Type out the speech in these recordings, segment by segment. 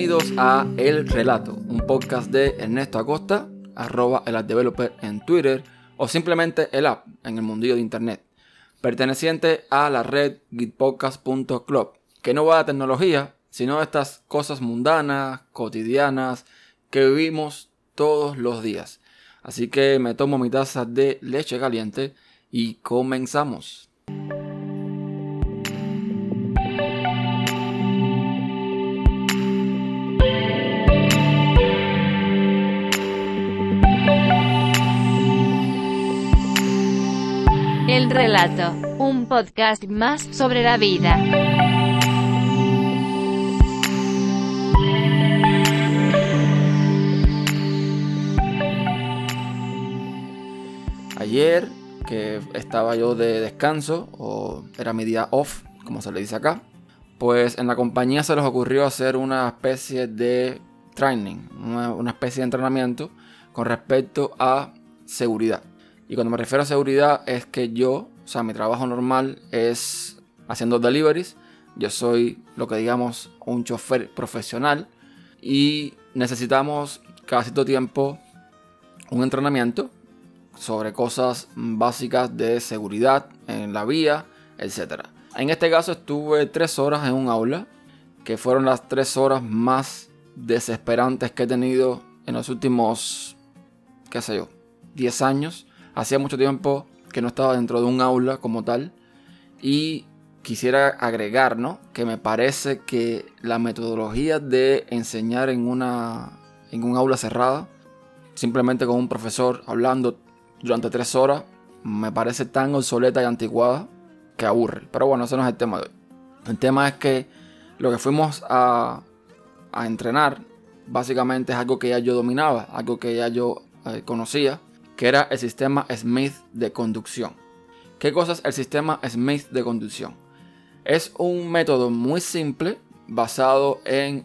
Bienvenidos a El Relato, un podcast de Ernesto Acosta, @elappdeveloper en Twitter o simplemente el app en el mundillo de internet, perteneciente a la red gitpodcast.club, que no va de tecnología, sino de estas cosas mundanas, cotidianas, que vivimos todos los días. Así que me tomo mi taza de leche caliente y comenzamos. El Relato, un podcast más sobre la vida. Ayer, que estaba yo de descanso, o era mi día off, como se le dice acá, pues en la compañía se les ocurrió hacer una especie de training, una especie de entrenamiento con respecto a seguridad. Y cuando me refiero a seguridad es que mi trabajo normal es haciendo deliveries. Yo soy lo que digamos un chofer profesional y necesitamos cada cierto tiempo un entrenamiento sobre cosas básicas de seguridad en la vía, etc. En este caso estuve 3 horas en un aula, que fueron las 3 horas más desesperantes que he tenido en los últimos, 10 años. Hacía mucho tiempo que no estaba dentro de un aula como tal. Y quisiera agregar, que me parece que la metodología de enseñar en un aula cerrada, simplemente con un profesor hablando durante 3 horas, me parece tan obsoleta y anticuada que aburre. Pero bueno, ese no es el tema de hoy. El tema es que lo que fuimos a entrenar básicamente es algo que ya yo dominaba, algo que ya yo conocía, que era el sistema Smith de conducción. ¿Qué cosa es el sistema Smith de conducción? Es un método muy simple basado en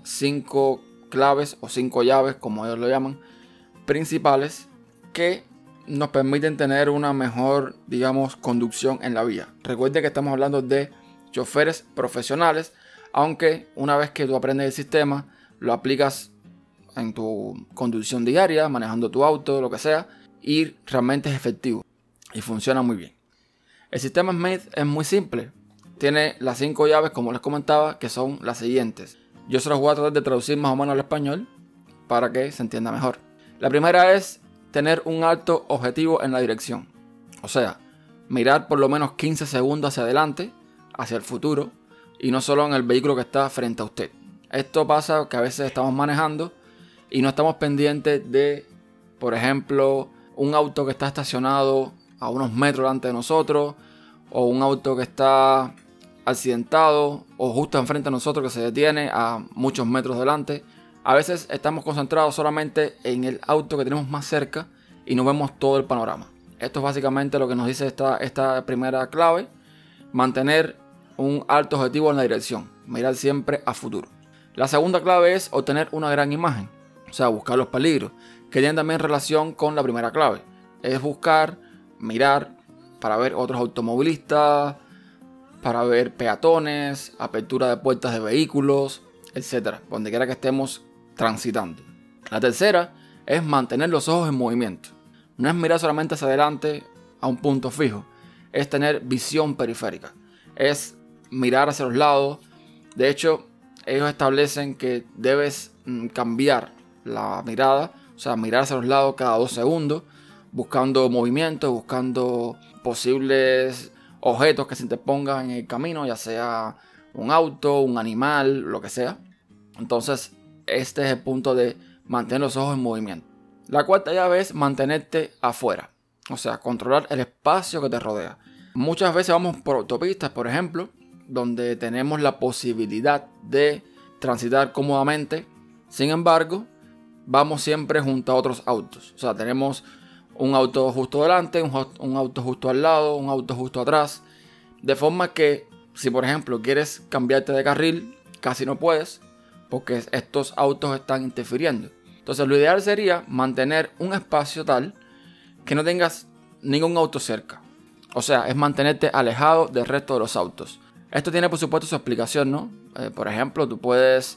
5 claves o 5 llaves, como ellos lo llaman, principales, que nos permiten tener una mejor, conducción en la vía. Recuerde que estamos hablando de choferes profesionales, aunque una vez que tú aprendes el sistema, lo aplicas en tu conducción diaria, manejando tu auto, lo que sea, y realmente es efectivo y funciona muy bien. El sistema Smith es muy simple. Tiene las 5 llaves, como les comentaba, que son las siguientes. Yo se los voy a tratar de traducir más o menos al español para que se entienda mejor. La primera es tener un alto objetivo en la dirección. O sea, mirar por lo menos 15 segundos hacia adelante, hacia el futuro, y no solo en el vehículo que está frente a usted. Esto pasa que a veces estamos manejando y no estamos pendientes de, por ejemplo, un auto que está estacionado a unos metros delante de nosotros, o un auto que está accidentado, o justo enfrente de nosotros que se detiene a muchos metros delante. A veces estamos concentrados solamente en el auto que tenemos más cerca y no vemos todo el panorama. Esto es básicamente lo que nos dice esta primera clave: mantener un alto objetivo en la dirección, mirar siempre a futuro. La segunda clave es obtener una gran imagen, o sea, buscar los peligros, que tienen también relación con la primera clave. Es buscar, mirar para ver otros automovilistas, para ver peatones, apertura de puertas de vehículos, etc. Donde quiera que estemos transitando. La tercera es mantener los ojos en movimiento. No es mirar solamente hacia adelante a un punto fijo, es tener visión periférica. Es mirar hacia los lados. De hecho, ellos establecen que debes cambiar la mirada, o sea, mirar hacia los lados cada 2 segundos, buscando movimientos, buscando posibles objetos que se interpongan en el camino, ya sea un auto, un animal, lo que sea. Entonces, este es el punto de mantener los ojos en movimiento. La cuarta llave es mantenerte afuera, o sea, controlar el espacio que te rodea. Muchas veces vamos por autopistas, por ejemplo, donde tenemos la posibilidad de transitar cómodamente. Sin embargo, vamos siempre junto a otros autos. O sea, tenemos un auto justo delante, un auto justo al lado, un auto justo atrás. De forma que si por ejemplo quieres cambiarte de carril, casi no puedes, porque estos autos están interfiriendo. Entonces lo ideal sería mantener un espacio tal que no tengas ningún auto cerca. O sea, es mantenerte alejado del resto de los autos. Esto tiene por supuesto su explicación, ¿no? Por ejemplo, tú puedes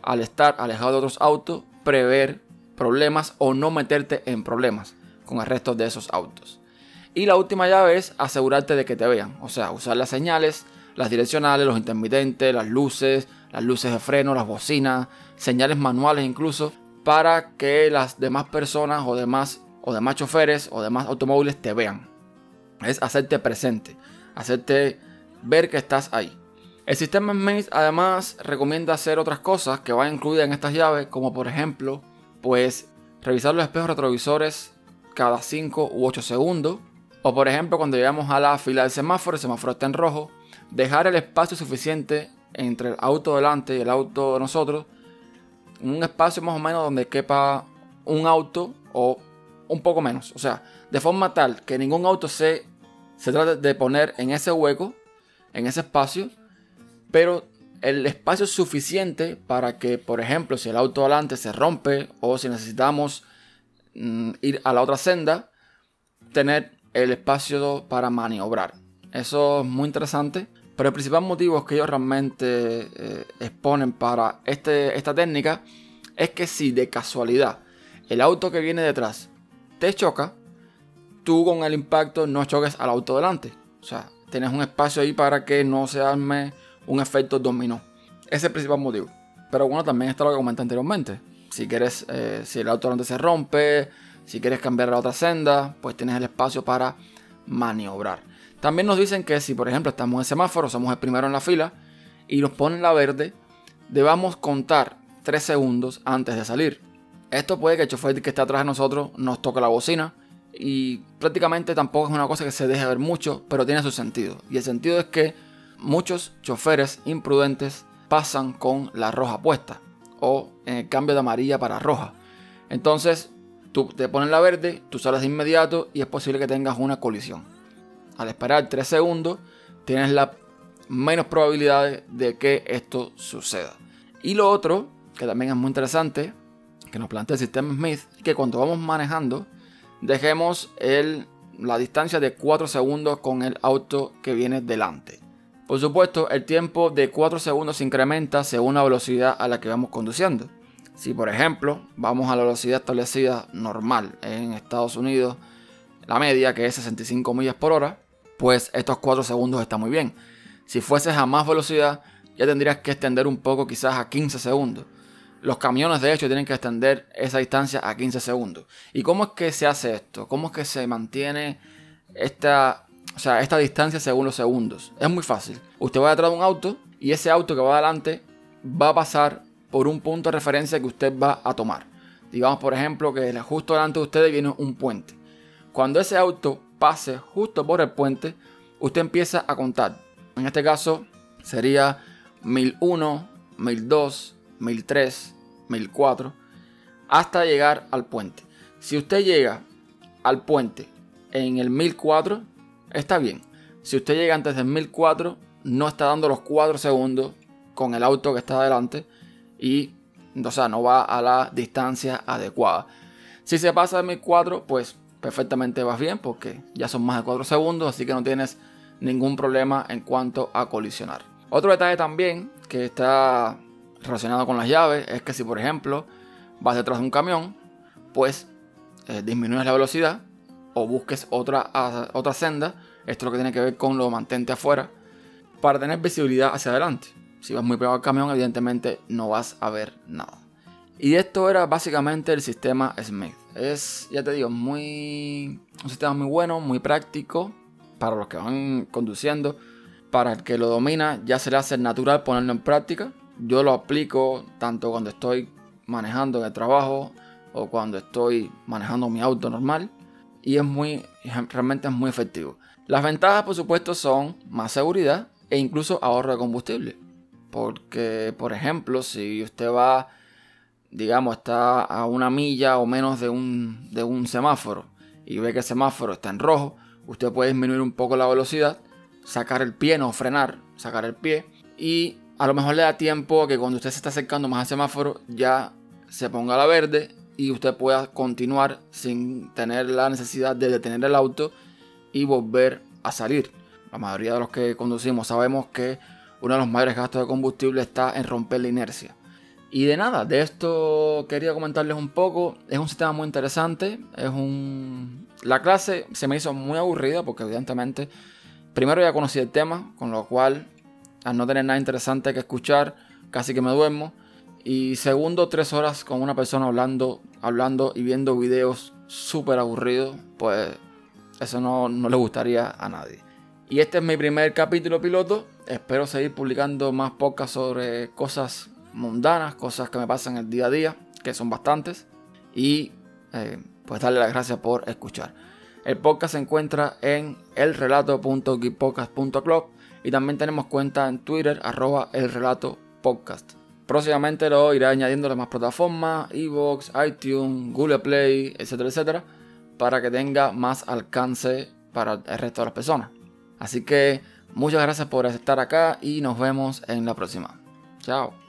al estar alejado de otros autos, prever problemas o no meterte en problemas con el resto de esos autos. Y la última llave es asegurarte de que te vean. O sea, usar las señales, las direccionales, los intermitentes, las luces de freno, las bocinas, señales manuales incluso, para que las demás personas o demás choferes o demás automóviles te vean. Es hacerte presente, hacerte ver que estás ahí. El sistema Smith además recomienda hacer otras cosas que van incluidas en estas llaves, como por ejemplo, pues revisar los espejos retrovisores cada 5 u 8 segundos. O por ejemplo, cuando llegamos a la fila del semáforo, el semáforo está en rojo, dejar el espacio suficiente entre el auto delante y el auto de nosotros, un espacio más o menos donde quepa un auto o un poco menos. O sea, de forma tal que ningún auto se trate de poner en ese hueco, en ese espacio, pero el espacio es suficiente para que, por ejemplo, si el auto delante se rompe o si necesitamos ir a la otra senda, tener el espacio para maniobrar. Eso es muy interesante, pero el principal motivo que ellos realmente exponen para esta técnica es que si de casualidad el auto que viene detrás te choca, tú con el impacto no choques al auto delante. O sea, tienes un espacio ahí para que no se arme un efecto dominó. Ese es el principal motivo. Pero bueno, también está lo que comenté anteriormente. Si quieres, si el auto delante se rompe, si quieres cambiar a la otra senda, pues tienes el espacio para maniobrar. También nos dicen que si por ejemplo estamos en semáforo, somos el primero en la fila y nos ponen la verde, debamos contar 3 segundos antes de salir. Esto puede que el chofer que está atrás de nosotros nos toque la bocina y prácticamente tampoco es una cosa que se deje ver mucho, pero tiene su sentido. Y el sentido es que muchos choferes imprudentes pasan con la roja puesta o en el cambio de amarilla para roja. Entonces tú te pones la verde, tú sales de inmediato y es posible que tengas una colisión. Al esperar 3 segundos, tienes la menos probabilidad de que esto suceda. Y lo otro, que también es muy interesante, que nos plantea el sistema Smith, es que cuando vamos manejando, dejemos la distancia de 4 segundos con el auto que viene delante. Por supuesto, el tiempo de 4 segundos se incrementa según la velocidad a la que vamos conduciendo. Si por ejemplo vamos a la velocidad establecida normal en Estados Unidos, la media que es 65 millas por hora, pues estos 4 segundos está muy bien. Si fueses a más velocidad ya tendrías que extender un poco, quizás a 15 segundos. Los camiones de hecho tienen que extender esa distancia a 15 segundos. ¿Y cómo es que se hace esto? ¿Cómo es que se mantiene esta distancia según los segundos? Es muy fácil. Usted va detrás de un auto y ese auto que va adelante va a pasar por un punto de referencia que usted va a tomar. Digamos, por ejemplo, que justo delante de ustedes viene un puente. Cuando ese auto pase justo por el puente, usted empieza a contar. En este caso sería 1001, 1002, 1003, 1004, hasta llegar al puente. Si usted llega al puente en el 1004, está bien. Si usted llega antes del 1004, no está dando los 4 segundos con el auto que está adelante y, o sea, no va a la distancia adecuada. Si se pasa de 1004, pues perfectamente vas bien porque ya son más de 4 segundos, así que no tienes ningún problema en cuanto a colisionar. Otro detalle también que está relacionado con las llaves es que si por ejemplo vas detrás de un camión, pues disminuyes la velocidad o busques otra senda. Esto es lo que tiene que ver con lo mantente afuera para tener visibilidad hacia adelante. Si vas muy pegado al camión, evidentemente no vas a ver nada. Y esto era básicamente el sistema Smith. Es, ya te digo, un sistema muy bueno, muy práctico para los que van conduciendo. Para el que lo domina ya se le hace natural ponerlo en práctica. Yo lo aplico tanto cuando estoy manejando en el trabajo o cuando estoy manejando mi auto normal. Y realmente es muy efectivo. Las ventajas, por supuesto, son más seguridad e incluso ahorro de combustible. Porque, por ejemplo, si usted va, digamos, está a 1 milla o menos de un semáforo y ve que el semáforo está en rojo, usted puede disminuir un poco la velocidad, sacar el pie, no frenar, sacar el pie, y a lo mejor le da tiempo a que cuando usted se está acercando más al semáforo ya se ponga la verde y usted pueda continuar sin tener la necesidad de detener el auto y volver a salir. La mayoría de los que conducimos sabemos que uno de los mayores gastos de combustible está en romper la inercia. Y de nada, de esto quería comentarles un poco. Es un sistema muy interesante. La clase se me hizo muy aburrida porque evidentemente primero ya conocí el tema, con lo cual al no tener nada interesante que escuchar, casi que me duermo. Y segundo, 3 horas con una persona hablando y viendo videos súper aburridos, pues eso no le gustaría a nadie. Y este es mi primer capítulo piloto. Espero seguir publicando más podcasts sobre cosas mundanas, cosas que me pasan el día a día, que son bastantes. Y pues darle las gracias por escuchar. El podcast se encuentra en elrelato.geekpodcast.club y también tenemos cuenta en Twitter, @elrelatopodcast. Próximamente lo iré añadiendo a más plataformas, iVoox, iTunes, Google Play, etcétera, etcétera, para que tenga más alcance para el resto de las personas. Así que muchas gracias por estar acá y nos vemos en la próxima. Chao.